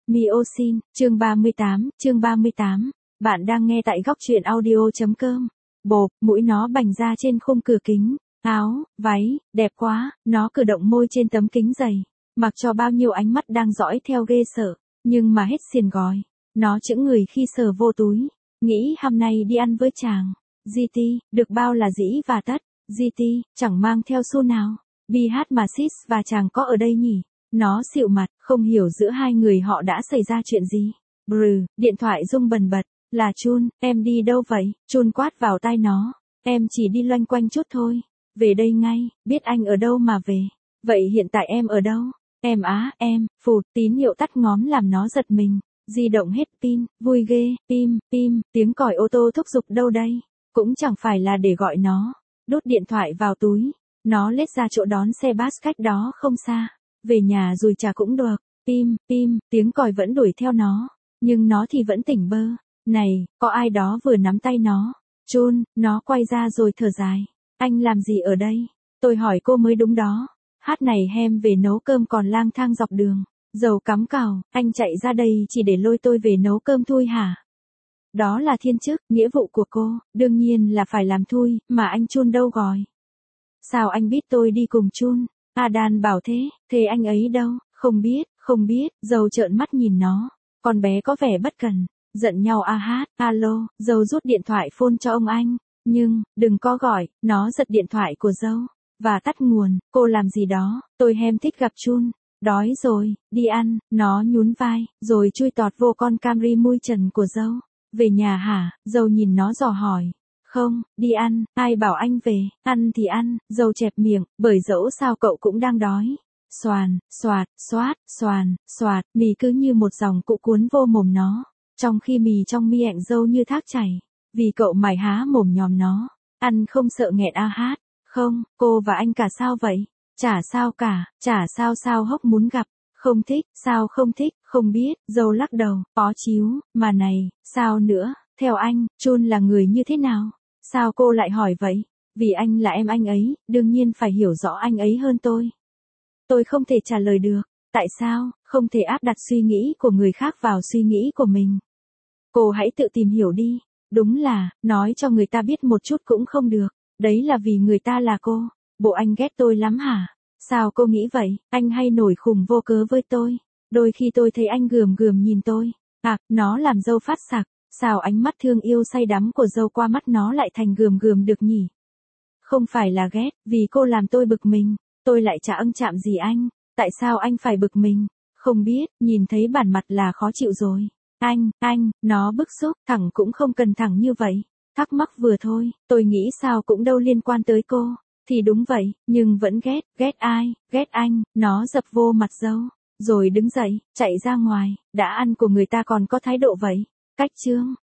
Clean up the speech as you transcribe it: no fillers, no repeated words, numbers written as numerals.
Miosin, chương 38. Bạn đang nghe tại góc truyện audio.com. Bộp, mũi nó bành ra trên khung cửa kính. Áo, váy, đẹp quá, nó cử động môi trên tấm kính dày. Mặc cho bao nhiêu ánh mắt đang dõi theo ghê sợ, nhưng mà hết xiền gói. Nó chững người khi sờ vô túi. Nghĩ hôm nay đi ăn với chàng. GT, được bao là dĩ và tất. GT, chẳng mang theo xu nào. BH mà Sis và chàng có ở đây nhỉ? Nó xịu mặt, không hiểu giữa hai người họ đã xảy ra chuyện gì. Brừ, điện thoại rung bần bật. Là Chun, em đi đâu vậy? Chun quát vào tai nó. Em chỉ đi loanh quanh chút thôi. Về đây ngay, biết anh ở đâu mà về. Vậy hiện tại em ở đâu? Em, phụt, tín hiệu tắt ngóm làm nó giật mình. Di động hết pin, vui ghê, pim, tiếng còi ô tô thúc giục đâu đây? Cũng chẳng phải là để gọi nó. Đút điện thoại vào túi. Nó lết ra chỗ đón xe bus cách đó không xa. Về nhà rồi chả cũng được. Pim, tiếng còi vẫn đuổi theo nó. Nhưng nó thì vẫn tỉnh bơ. Này, có ai đó vừa nắm tay nó. Chun, nó quay ra rồi thở dài. Anh làm gì ở đây? Tôi hỏi cô mới đúng đó. Hát này hem về nấu cơm còn lang thang dọc đường. Dầu cắm cào, anh chạy ra đây chỉ để lôi tôi về nấu cơm thôi hả? Đó là thiên chức, nghĩa vụ của cô, đương nhiên là phải làm thôi, mà anh Chun đâu gọi. Sao anh biết tôi đi cùng Chun? Adan bảo thế anh ấy đâu? Không biết, dầu trợn mắt nhìn nó. Con bé có vẻ bất cần, giận nhau hát, alo, dầu rút điện thoại phone cho ông anh. Nhưng, đừng có gọi, nó giật điện thoại của dâu. Và tắt nguồn, cô làm gì đó, tôi hem thích gặp Chun. Đói rồi, đi ăn, nó nhún vai, rồi chui tọt vô con Camry mui trần của dâu. Về nhà hả? Dâu nhìn nó dò hỏi. Không, đi ăn, ai bảo anh về, ăn thì ăn, dâu chẹp miệng, bởi dẫu sao cậu cũng đang đói. Xoàn, xoạt, mì cứ như một dòng cụ cuốn vô mồm nó, trong khi mì trong miệng dâu như thác chảy, vì cậu mải há mồm nhòm nó, ăn không sợ nghẹn hát. Không, cô và anh cả sao vậy? Chả sao cả, sao hốc muốn gặp, không thích, sao không thích, không biết, dâu lắc đầu, ó chíu, mà này, sao nữa, theo anh, Chun là người như thế nào? Sao cô lại hỏi vậy? Vì anh là em anh ấy, đương nhiên phải hiểu rõ anh ấy hơn tôi. Tôi không thể trả lời được, tại sao, không thể áp đặt suy nghĩ của người khác vào suy nghĩ của mình. Cô hãy tự tìm hiểu đi, đúng là, nói cho người ta biết một chút cũng không được, đấy là vì người ta là cô. Bộ anh ghét tôi lắm hả? Sao cô nghĩ vậy? Anh hay nổi khùng vô cớ với tôi. Đôi khi tôi thấy anh gườm nhìn tôi. Nó làm dâu phát sặc. Sao ánh mắt thương yêu say đắm của dâu qua mắt nó lại thành gườm được nhỉ? Không phải là ghét, vì cô làm tôi bực mình. Tôi lại chả ưng chạm gì anh. Tại sao anh phải bực mình? Không biết, nhìn thấy bản mặt là khó chịu rồi. Anh, nó bức xúc, thẳng cũng không cần thẳng như vậy. Thắc mắc vừa thôi, tôi nghĩ sao cũng đâu liên quan tới cô. Thì đúng vậy, nhưng vẫn ghét ai, ghét anh, nó dập vô mặt dâu. Rồi đứng dậy, chạy ra ngoài, đã ăn của người ta còn có thái độ vậy. Cách chương.